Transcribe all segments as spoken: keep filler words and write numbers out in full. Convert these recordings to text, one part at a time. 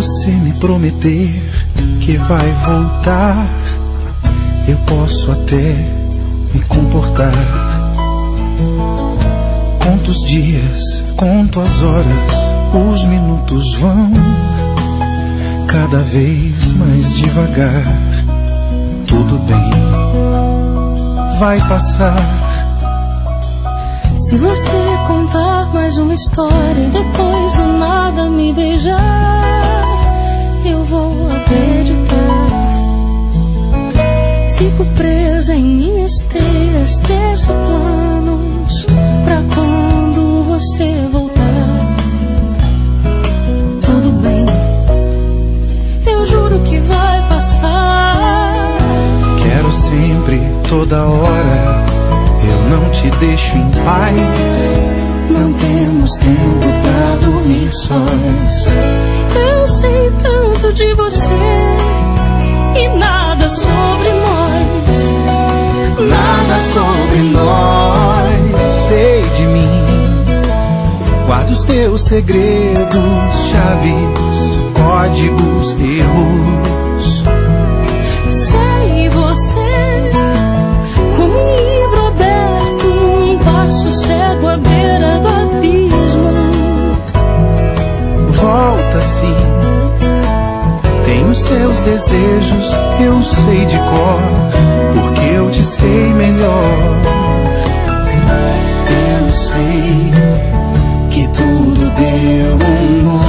você me prometer que vai voltar, eu posso até me comportar. Conto os dias, conto as horas, os minutos vão cada vez mais devagar. Tudo bem, vai passar. Se você contar mais uma história e depois do nada me beijar, eu vou acreditar. Fico presa em minhas teias, teço planos pra quando você voltar. Tudo bem, eu juro que vai passar. Quero sempre, toda hora, eu não te deixo em paz. Não temos tempo pra dormir sós. Eu sei tanto de você e nada sobre nós. Nada sobre nós. Sei de mim, guarda os teus segredos, chaves, códigos, erros. Sei você como um livro aberto, um passo cego à beira do abismo. Volta sim, tem os seus desejos, eu sei de cor, porque eu te sei melhor. Eu sei que tudo deu um nó.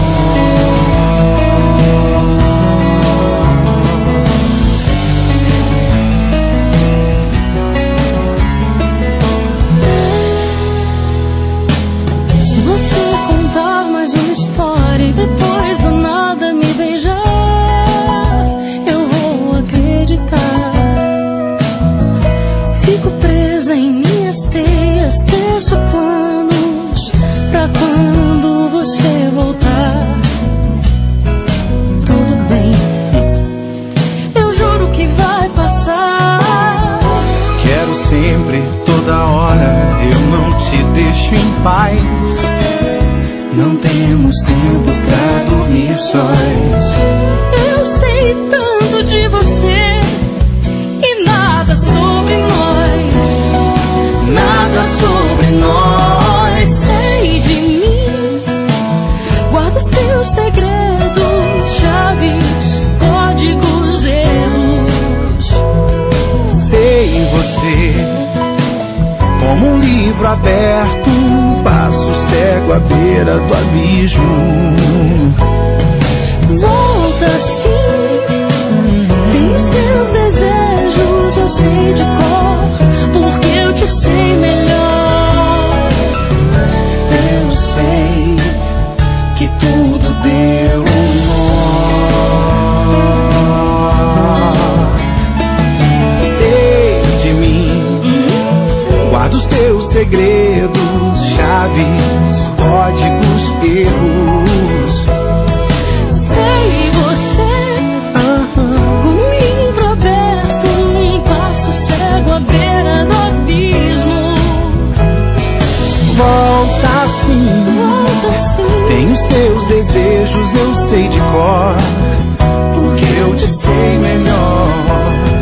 Se você contar mais uma história e depois do nada me beijar, eu vou acreditar. Fico presa em minhas teias, teço planos pra quando você voltar. Tudo bem, eu juro que vai passar. Quero sempre, toda hora, eu não te deixo em paz. Não temos tempo pra dormir sós. Eu sei tanto de você e nada sobre nós. Nada sobre nós. Sei de mim, guarda os teus segredos, chaves, códigos, erros. Sei em você, como um livro aberto, um passo cego à beira do abismo. Volta sim, tem os seus desejos, eu sei de cor, porque eu te sei melhor. Eu sei que tudo deu um nó. Sei de mim, guarda os teus segredos, chaves, códigos, erros. Sei você, como um livro aberto, um passo cego à beira do abismo. Volta sim, Volta sim, tem os seus desejos, eu sei de cor, porque eu te sei melhor.